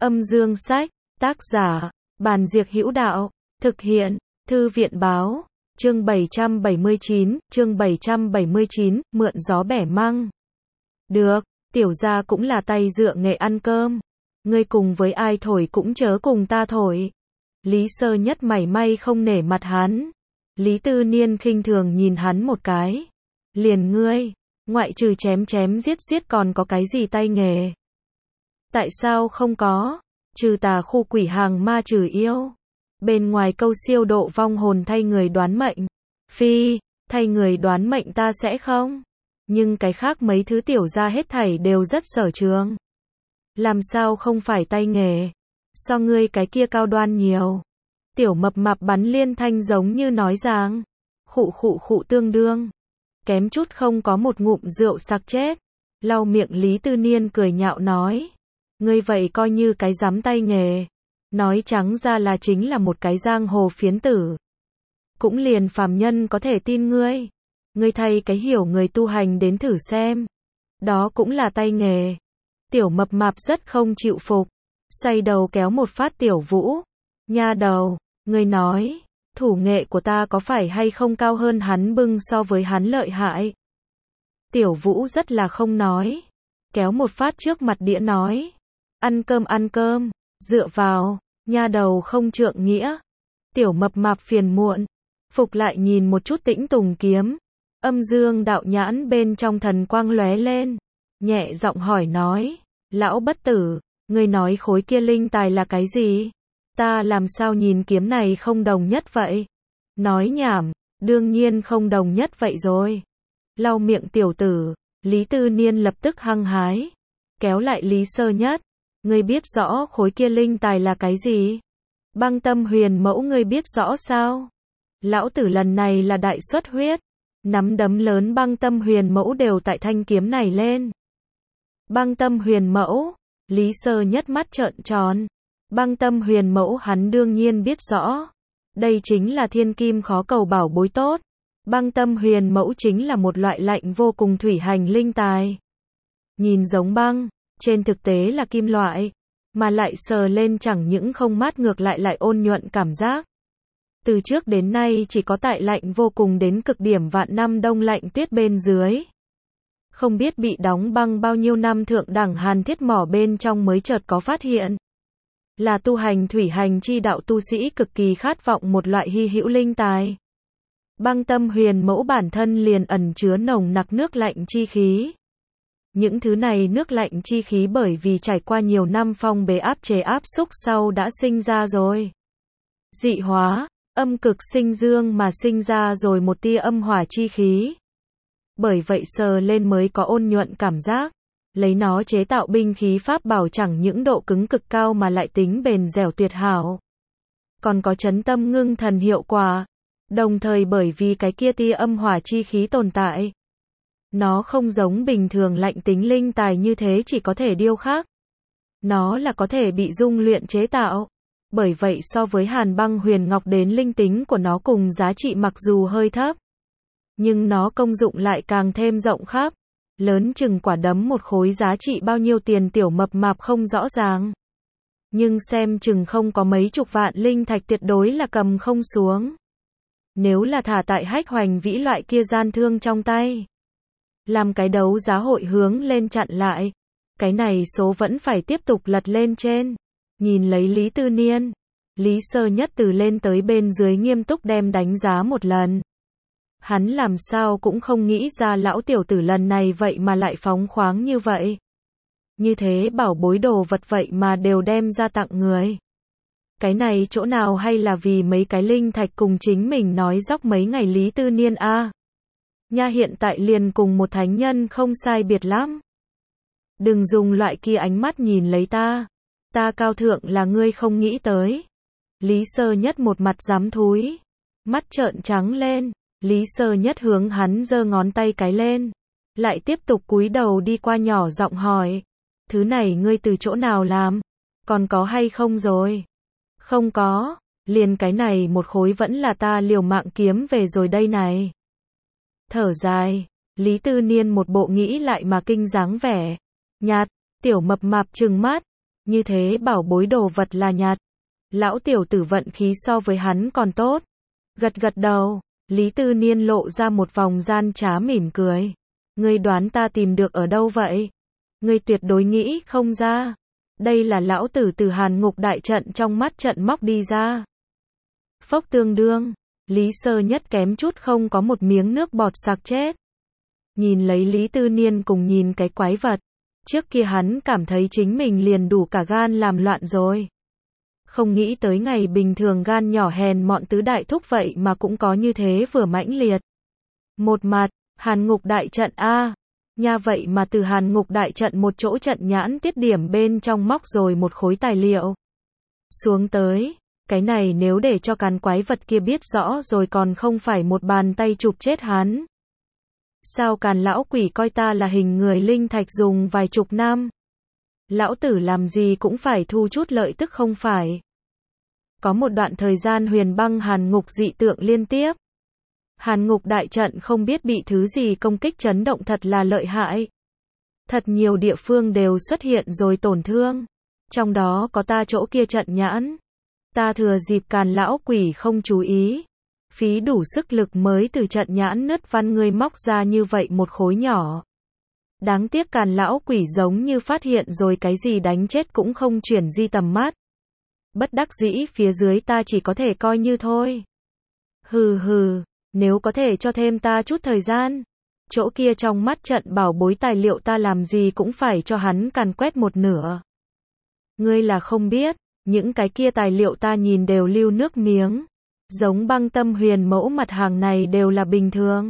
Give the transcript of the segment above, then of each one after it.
Âm dương sách, tác giả, Bàn Diệc Hữu Đạo, thực hiện, Thư viện báo, chương 779, mượn gió bẻ măng. Được, tiểu gia cũng là tay dựa nghệ ăn cơm. Ngươi cùng với ai thổi cũng chớ cùng ta thổi. Lý Sơ Nhất mảy may không nể mặt hắn. Lý Tư Niên khinh thường nhìn hắn một cái. Liền ngươi, ngoại trừ chém chém giết giết còn có cái gì tay nghề? Tại sao không có? Trừ tà khu quỷ hàng ma trừ yêu. Bên ngoài câu siêu độ vong hồn thay người đoán mệnh. Phi, thay người đoán mệnh ta sẽ không. Nhưng cái khác mấy thứ tiểu gia hết thảy đều rất sở trường. Làm sao không phải tay nghề? So ngươi cái kia cao đoan nhiều. Tiểu mập mạp bắn liên thanh giống như nói rằng. Khụ tương đương. Kém chút không có một ngụm rượu sặc chết. Lau miệng Lý Tư Niên cười nhạo nói. Ngươi vậy coi như cái dám tay nghề. Nói trắng ra là chính là một cái giang hồ phiến tử. Cũng liền phàm nhân có thể tin ngươi. Ngươi thay cái hiểu người tu hành đến thử xem. Đó cũng là tay nghề. Tiểu mập mạp rất không chịu phục. Xoay đầu kéo một phát Tiểu Vũ. Nha đầu, ngươi nói, thủ nghệ của ta có phải hay không cao hơn hắn bưng so với hắn lợi hại? Tiểu Vũ rất là không nói. Kéo một phát trước mặt đĩa nói. Ăn cơm, dựa vào, nha đầu không trượng nghĩa. Tiểu mập mạp phiền muộn. Phục lại nhìn một chút Tĩnh Tùng kiếm. Âm dương đạo nhãn bên trong thần quang lóe lên. Nhẹ giọng hỏi nói. Lão bất tử, ngươi nói khối kia linh tài là cái gì? Ta làm sao nhìn kiếm này không đồng nhất vậy? Nói nhảm, đương nhiên không đồng nhất vậy rồi. Lau miệng tiểu tử, Lý Tư Niên lập tức hăng hái. Kéo lại Lý Sơ Nhất. Ngươi biết rõ khối kia linh tài là cái gì? Băng tâm huyền mẫu ngươi biết rõ sao? Lão tử lần này là đại xuất huyết. Nắm đấm lớn băng tâm huyền mẫu đều tại thanh kiếm này lên. Băng tâm huyền mẫu, Lý Sơ Nhất mắt trợn tròn. Băng tâm huyền mẫu hắn đương nhiên biết rõ. Đây chính là thiên kim khó cầu bảo bối tốt. Băng tâm huyền mẫu chính là một loại lạnh vô cùng thủy hành linh tài. Nhìn giống băng, trên thực tế là kim loại. Mà lại sờ lên chẳng những không mát ngược lại lại ôn nhuận cảm giác. Từ trước đến nay chỉ có tại lạnh vô cùng đến cực điểm vạn năm đông lạnh tuyết bên dưới. Không biết bị đóng băng bao nhiêu năm thượng đẳng hàn thiết mỏ bên trong mới chợt có phát hiện. Là tu hành thủy hành chi đạo tu sĩ cực kỳ khát vọng một loại hy hữu linh tài. Băng tâm huyền mẫu bản thân liền ẩn chứa nồng nặc nước lạnh chi khí. Những thứ này nước lạnh chi khí bởi vì trải qua nhiều năm phong bế áp chế áp xúc sau đã sinh ra rồi. Dị hóa, âm cực sinh dương mà sinh ra rồi một tia âm hỏa chi khí. Bởi vậy sờ lên mới có ôn nhuận cảm giác. Lấy nó chế tạo binh khí pháp bảo chẳng những độ cứng cực cao mà lại tính bền dẻo tuyệt hảo. Còn có chấn tâm ngưng thần hiệu quả. Đồng thời bởi vì cái kia tia âm hỏa chi khí tồn tại. Nó không giống bình thường lạnh tính linh tài như thế chỉ có thể điêu khắc. Nó là có thể bị dung luyện chế tạo. Bởi vậy so với hàn băng huyền ngọc đến linh tính của nó cùng giá trị mặc dù hơi thấp. Nhưng nó công dụng lại càng thêm rộng khắp. Lớn chừng quả đấm một khối giá trị bao nhiêu tiền tiểu mập mạp không rõ ràng. Nhưng xem chừng không có mấy chục vạn linh thạch tuyệt đối là cầm không xuống. Nếu là thả tại Hách Hoành Vĩ loại kia gian thương trong tay. Làm cái đấu giá hội hướng lên chặn lại. Cái này số vẫn phải tiếp tục lật lên trên. Nhìn lấy Lý Tư Niên. Lý Sơ Nhất từ lên tới bên dưới nghiêm túc đem đánh giá một lần. Hắn làm sao cũng không nghĩ ra lão tiểu tử lần này vậy mà lại phóng khoáng như vậy. Như thế bảo bối đồ vật vậy mà đều đem ra tặng người. Cái này chỗ nào hay là vì mấy cái linh thạch cùng chính mình nói dóc mấy ngày Lý Tư Niên a. Nha hiện tại liền cùng một thánh nhân không sai biệt lắm. Đừng dùng loại kia ánh mắt nhìn lấy ta. Ta cao thượng là ngươi không nghĩ tới. Lý Sơ Nhất một mặt dám thúi. Mắt trợn trắng lên. Lý Sơ Nhất hướng hắn giơ ngón tay cái lên. Lại tiếp tục cúi đầu đi qua nhỏ giọng hỏi. Thứ này ngươi từ chỗ nào làm? Còn có hay không rồi? Không có. Liền cái này một khối vẫn là ta liều mạng kiếm về rồi đây này. Thở dài. Lý Tư Niên một bộ nghĩ lại mà kinh dáng vẻ. Nhạt. Tiểu mập mạp trừng mắt. Như thế bảo bối đồ vật là nhặt. Lão tiểu tử vận khí so với hắn còn tốt. Gật gật đầu, Lý Tư Niên lộ ra một vòng gian trá mỉm cười. Ngươi đoán ta tìm được ở đâu vậy? Ngươi tuyệt đối nghĩ không ra. Đây là lão tử từ Hàn Ngục đại trận trong mắt trận móc đi ra. Phốc tương đương, Lý Sơ Nhất kém chút không có một miếng nước bọt sặc chết. Nhìn lấy Lý Tư Niên cùng nhìn cái quái vật. Trước kia hắn cảm thấy chính mình liền đủ cả gan làm loạn rồi. Không nghĩ tới ngày bình thường gan nhỏ hèn mọn tứ đại thúc vậy mà cũng có như thế vừa mãnh liệt. Một mặt, Hàn Ngục đại trận a, nha vậy mà từ Hàn Ngục đại trận một chỗ trận nhãn tiết điểm bên trong móc rồi một khối tài liệu. Xuống tới, cái này nếu để cho càn quái vật kia biết rõ rồi còn không phải một bàn tay chụp chết hắn. Sao càn lão quỷ coi ta là hình người linh thạch dùng vài chục năm? Lão tử làm gì cũng phải thu chút lợi tức không phải? Có một đoạn thời gian huyền băng Hàn Ngục dị tượng liên tiếp. Hàn Ngục đại trận không biết bị thứ gì công kích chấn động thật là lợi hại. Thật nhiều địa phương đều xuất hiện rồi tổn thương. Trong đó có ta chỗ kia trận nhãn. Ta thừa dịp càn lão quỷ không chú ý. Phí đủ sức lực mới từ trận nhãn nứt văn ngươi móc ra như vậy một khối nhỏ. Đáng tiếc càn lão quỷ giống như phát hiện rồi cái gì đánh chết cũng không chuyển di tầm mắt. Bất đắc dĩ phía dưới ta chỉ có thể coi như thôi. Hừ hừ, nếu có thể cho thêm ta chút thời gian. Chỗ kia trong mắt trận bảo bối tài liệu ta làm gì cũng phải cho hắn càn quét một nửa. Ngươi là không biết, những cái kia tài liệu ta nhìn đều lưu nước miếng. Giống băng tâm huyền mẫu mặt hàng này đều là bình thường.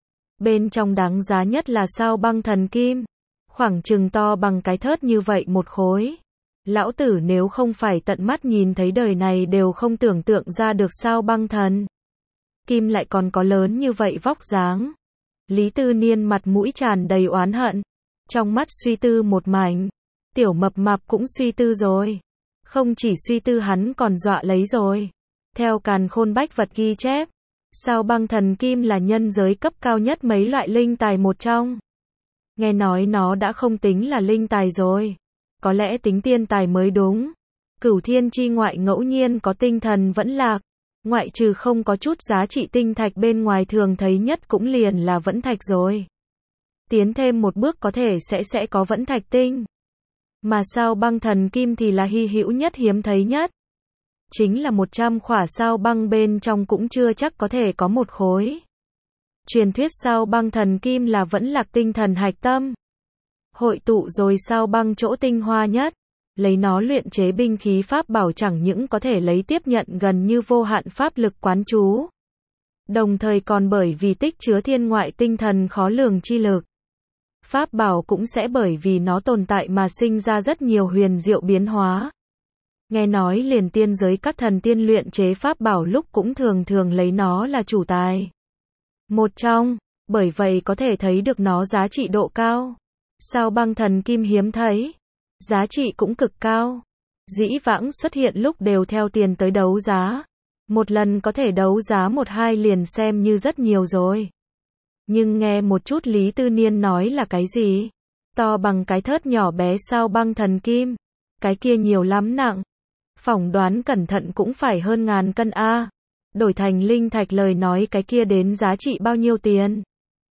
Bên trong đáng giá nhất là sao băng thần kim. Khoảng chừng to bằng cái thớt như vậy một khối. Lão tử nếu không phải tận mắt nhìn thấy đời này đều không tưởng tượng ra được sao băng thần kim lại còn có lớn như vậy vóc dáng. Lý Tư Niên mặt mũi tràn đầy oán hận. Trong mắt suy tư một mảnh. Tiểu mập mạp cũng suy tư rồi. Không chỉ suy tư hắn còn dọa lấy rồi. Theo càn khôn bách vật ghi chép, sao băng thần kim là nhân giới cấp cao nhất mấy loại linh tài một trong. Nghe nói nó đã không tính là linh tài rồi. Có lẽ tính tiên tài mới đúng. Cửu thiên chi ngoại ngẫu nhiên có tinh thần vẫn lạc. Ngoại trừ không có chút giá trị tinh thạch bên ngoài thường thấy nhất cũng liền là vẫn thạch rồi. Tiến thêm một bước có thể sẽ có vẫn thạch tinh. Mà sao băng thần kim thì là hy hữu nhất hiếm thấy nhất. Chính là 100 khỏa sao băng bên trong cũng chưa chắc có thể có một khối. Truyền thuyết sao băng thần kim là vẫn lạc tinh thần hạch tâm. Hội tụ rồi sao băng chỗ tinh hoa nhất. Lấy nó luyện chế binh khí pháp bảo chẳng những có thể lấy tiếp nhận gần như vô hạn pháp lực quán chú. Đồng thời còn bởi vì tích chứa thiên ngoại tinh thần khó lường chi lực. Pháp bảo cũng sẽ bởi vì nó tồn tại mà sinh ra rất nhiều huyền diệu biến hóa. Nghe nói liền tiên giới các thần tiên luyện chế pháp bảo lúc cũng thường thường lấy nó là chủ tài. Một trong, bởi vậy có thể thấy được nó giá trị độ cao. Sao băng thần kim hiếm thấy, giá trị cũng cực cao. Dĩ vãng xuất hiện lúc đều theo tiền tới đấu giá. Một lần có thể đấu giá 1-2 liền xem như rất nhiều rồi. Nhưng nghe một chút Lý Tư Niên nói là cái gì? To bằng cái thớt nhỏ bé sao băng thần kim. Cái kia nhiều lắm nặng. Phỏng đoán cẩn thận cũng phải hơn 1000 cân a. Đổi thành linh thạch lời nói cái kia đến giá trị bao nhiêu tiền?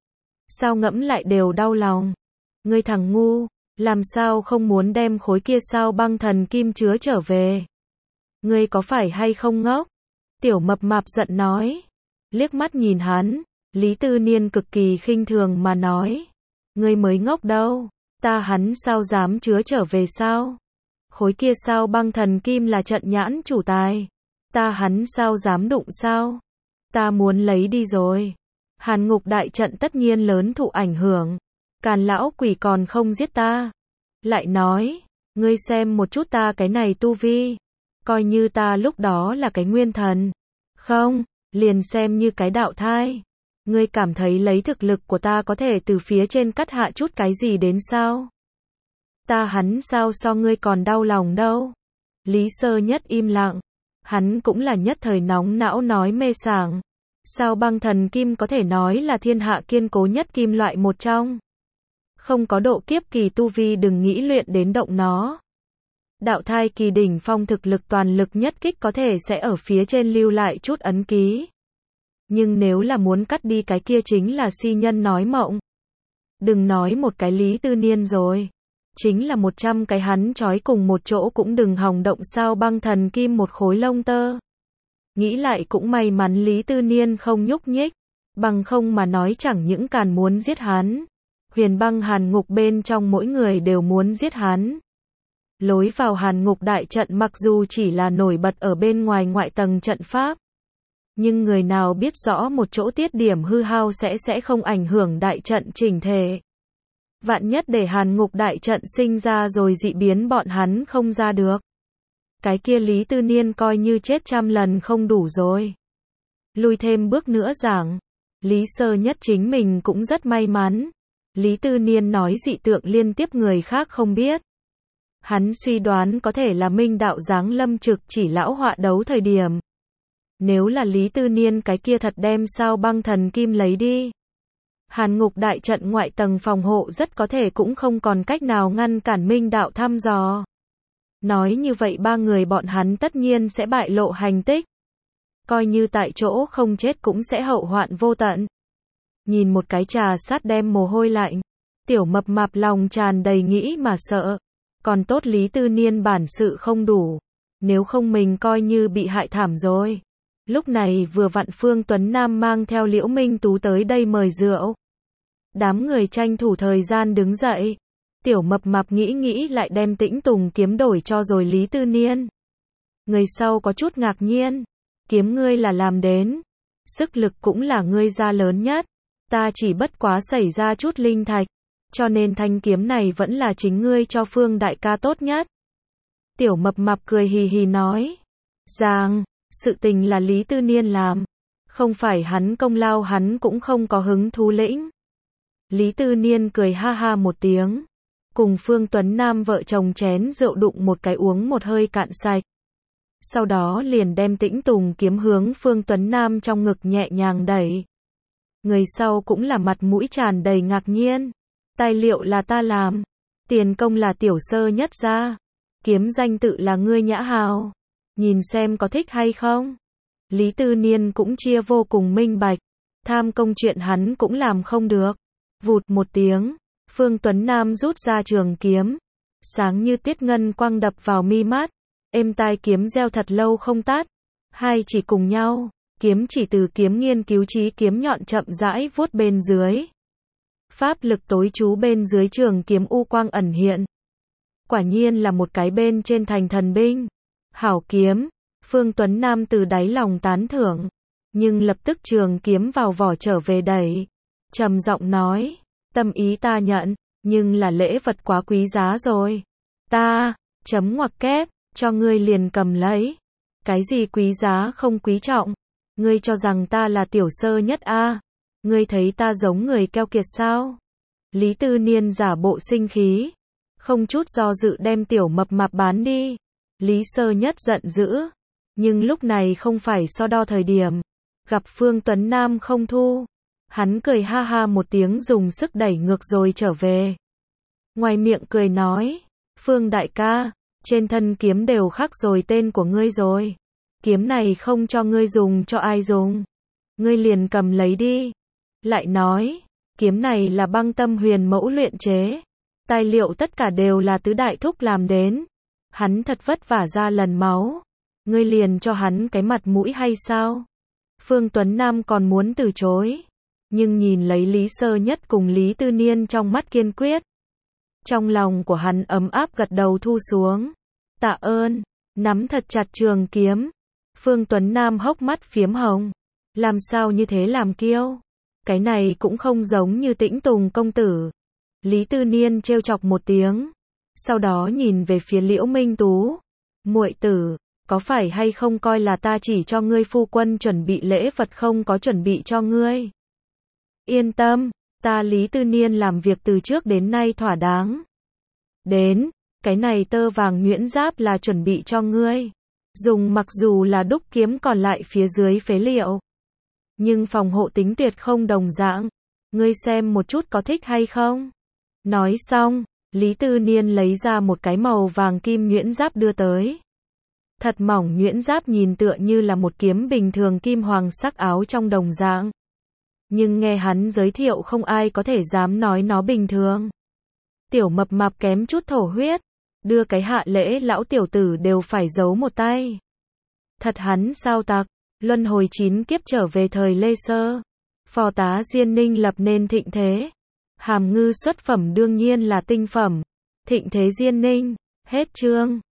Sao ngẫm lại đều đau lòng. Ngươi thằng ngu, làm sao không muốn đem khối kia sao băng thần kim chứa trở về? Ngươi có phải hay không ngốc? Tiểu mập mạp giận nói. Liếc mắt nhìn hắn, Lý Tư Niên cực kỳ khinh thường mà nói. Ngươi mới ngốc đâu, ta hắn sao dám chứa trở về sao? Khối kia sao băng thần kim là trận nhãn chủ tài. Ta hắn sao dám đụng sao? Ta muốn lấy đi rồi. Hàn Ngục đại trận tất nhiên lớn thụ ảnh hưởng. Càn lão quỷ còn không giết ta. Lại nói, ngươi xem một chút ta cái này tu vi. Coi như ta lúc đó là cái nguyên thần. Không, liền xem như cái đạo thai. Ngươi cảm thấy lấy thực lực của ta có thể từ phía trên cắt hạ chút cái gì đến sao? Ta hắn sao so ngươi còn đau lòng đâu. Lý Sơ Nhất im lặng. Hắn cũng là nhất thời nóng não nói mê sảng. Sao băng thần kim có thể nói là thiên hạ kiên cố nhất kim loại một trong. Không có độ kiếp kỳ tu vi đừng nghĩ luyện đến động nó. Đạo thai kỳ đỉnh phong thực lực toàn lực nhất kích có thể sẽ ở phía trên lưu lại chút ấn ký. Nhưng nếu là muốn cắt đi cái kia chính là si nhân nói mộng. Đừng nói một cái Lý Tư Niên rồi. Chính là 100 cái hắn trói cùng một chỗ cũng đừng hòng động Sao Băng Thần Kim một khối lông tơ. Nghĩ lại cũng may mắn Lý Tư Niên không nhúc nhích. Bằng không mà nói chẳng những càn muốn giết hắn. Huyền Băng Hàn Ngục bên trong mỗi người đều muốn giết hắn. Lối vào Hàn Ngục đại trận mặc dù chỉ là nổi bật ở bên ngoài ngoại tầng trận pháp. Nhưng người nào biết rõ một chỗ tiết điểm hư hao sẽ không ảnh hưởng đại trận chỉnh thể. Vạn nhất để Hàn Ngục đại trận sinh ra rồi dị biến bọn hắn không ra được. Cái kia Lý Tư Niên coi như chết 100 lần không đủ rồi. Lùi thêm bước nữa giảng. Lý Sơ Nhất chính mình cũng rất may mắn. Lý Tư Niên nói dị tượng liên tiếp người khác không biết. Hắn suy đoán có thể là Minh đạo giáng lâm trực chỉ lão họa đấu thời điểm. Nếu là Lý Tư Niên cái kia thật đem Sao Băng Thần Kim lấy đi. Hàn Ngục đại trận ngoại tầng phòng hộ rất có thể cũng không còn cách nào ngăn cản Minh đạo thăm dò. Nói như vậy ba người bọn hắn tất nhiên sẽ bại lộ hành tích. Coi như tại chỗ không chết cũng sẽ hậu hoạn vô tận. Nhìn một cái trà sát đem mồ hôi lạnh. Tiểu Mập Mạp lòng tràn đầy nghĩ mà sợ. Còn tốt Lý Tư Niên bản sự không đủ. Nếu không mình coi như bị hại thảm rồi. Lúc này vừa vặn Phương Tuấn Nam mang theo Liễu Minh Tú tới đây mời rượu. Đám người tranh thủ thời gian đứng dậy. Tiểu Mập Mạp nghĩ lại đem Tĩnh Tùng kiếm đổi cho rồi Lý Tư Niên. Người sau có chút ngạc nhiên. Kiếm ngươi là làm đến. Sức lực cũng là ngươi ra lớn nhất. Ta chỉ bất quá xảy ra chút linh thạch. Cho nên thanh kiếm này vẫn là chính ngươi cho Phương đại ca tốt nhất. Tiểu Mập Mạp cười hì hì nói. Giang, sự tình là Lý Tư Niên làm. Không phải hắn công lao hắn cũng không có hứng thú lĩnh. Lý Tư Niên cười ha ha một tiếng. Cùng Phương Tuấn Nam vợ chồng chén rượu đụng một cái uống một hơi cạn sạch. Sau đó liền đem Tĩnh Tùng kiếm hướng Phương Tuấn Nam trong ngực nhẹ nhàng đẩy. Người sau cũng là mặt mũi tràn đầy ngạc nhiên. Tài liệu là ta làm. Tiền công là Tiểu Sơ Nhất ra. Kiếm danh tự là ngươi Nhã Hào. Nhìn xem có thích hay không. Lý Tư Niên cũng chia vô cùng minh bạch. Tham công chuyện hắn cũng làm không được. Vụt một tiếng. Phương Tuấn Nam rút ra trường kiếm. Sáng như tiết ngân quang đập vào mi mắt. Êm tai kiếm reo thật lâu không tắt. Hai chỉ cùng nhau. Kiếm chỉ từ kiếm nghiên cứu chí kiếm nhọn chậm rãi vuốt bên dưới. Pháp lực tối trú bên dưới trường kiếm u quang ẩn hiện. Quả nhiên là một cái bên trên thành thần binh. Hảo kiếm. Phương Tuấn Nam từ đáy lòng tán thưởng. Nhưng lập tức trường kiếm vào vỏ trở về đẩy. Trầm giọng nói. Tâm ý ta nhận. Nhưng là lễ vật quá quý giá rồi. Ta, chấm ngoặc kép, cho ngươi liền cầm lấy. Cái gì quý giá không quý trọng. Ngươi cho rằng ta là Tiểu Sơ Nhất a? Ngươi thấy ta giống người keo kiệt sao? Lý Tư Niên giả bộ sinh khí. Không chút do dự đem Tiểu Mập Mạp bán đi. Lý Sơ Nhất giận dữ. Nhưng lúc này không phải so đo thời điểm. Gặp Phương Tuấn Nam không thu. Hắn cười ha ha một tiếng dùng sức đẩy ngược rồi trở về. Ngoài miệng cười nói. Phương đại ca, trên thân kiếm đều khắc rồi tên của ngươi rồi. Kiếm này không cho ngươi dùng cho ai dùng. Ngươi liền cầm lấy đi. Lại nói, kiếm này là Băng Tâm Huyền mẫu luyện chế. Tài liệu tất cả đều là tứ đại thúc làm đến. Hắn thật vất vả ra lần máu. Ngươi liền cho hắn cái mặt mũi hay sao? Phương Tuấn Nam còn muốn từ chối. Nhưng nhìn lấy Lý Sơ Nhất cùng Lý Tư Niên trong mắt kiên quyết. Trong lòng của hắn ấm áp gật đầu thu xuống. Tạ ơn, nắm thật chặt trường kiếm. Phương Tuấn Nam hốc mắt phiếm hồng. Làm sao như thế làm kiêu? Cái này cũng không giống như Tĩnh Tùng công tử. Lý Tư Niên trêu chọc một tiếng. Sau đó nhìn về phía Liễu Minh Tú. Muội tử, có phải hay không coi là ta chỉ cho ngươi phu quân chuẩn bị lễ vật không có chuẩn bị cho ngươi? Yên tâm, ta Lý Tư Niên làm việc từ trước đến nay thỏa đáng. Đến, cái này tơ vàng nhuyễn giáp là chuẩn bị cho ngươi. Dùng mặc dù là đúc kiếm còn lại phía dưới phế liệu. Nhưng phòng hộ tính tuyệt không đồng dạng. Ngươi xem một chút có thích hay không? Nói xong, Lý Tư Niên lấy ra một cái màu vàng kim nhuyễn giáp đưa tới. Thật mỏng, nhuyễn giáp nhìn tựa như là một kiếm bình thường, kim hoàng sắc áo trong đồng dạng. Nhưng nghe hắn giới thiệu không ai có thể dám nói nó bình thường. Tiểu mập mạp kém chút thổ huyết. Đưa cái hạ lễ lão tiểu tử đều phải giấu một tay. Thật hắn sao tặc, luân hồi 9 kiếp trở về thời Lê Sơ. Phò tá Diên Ninh lập nên thịnh thế. Hàm ngư xuất phẩm đương nhiên là tinh phẩm. Thịnh thế Diên Ninh, hết chương.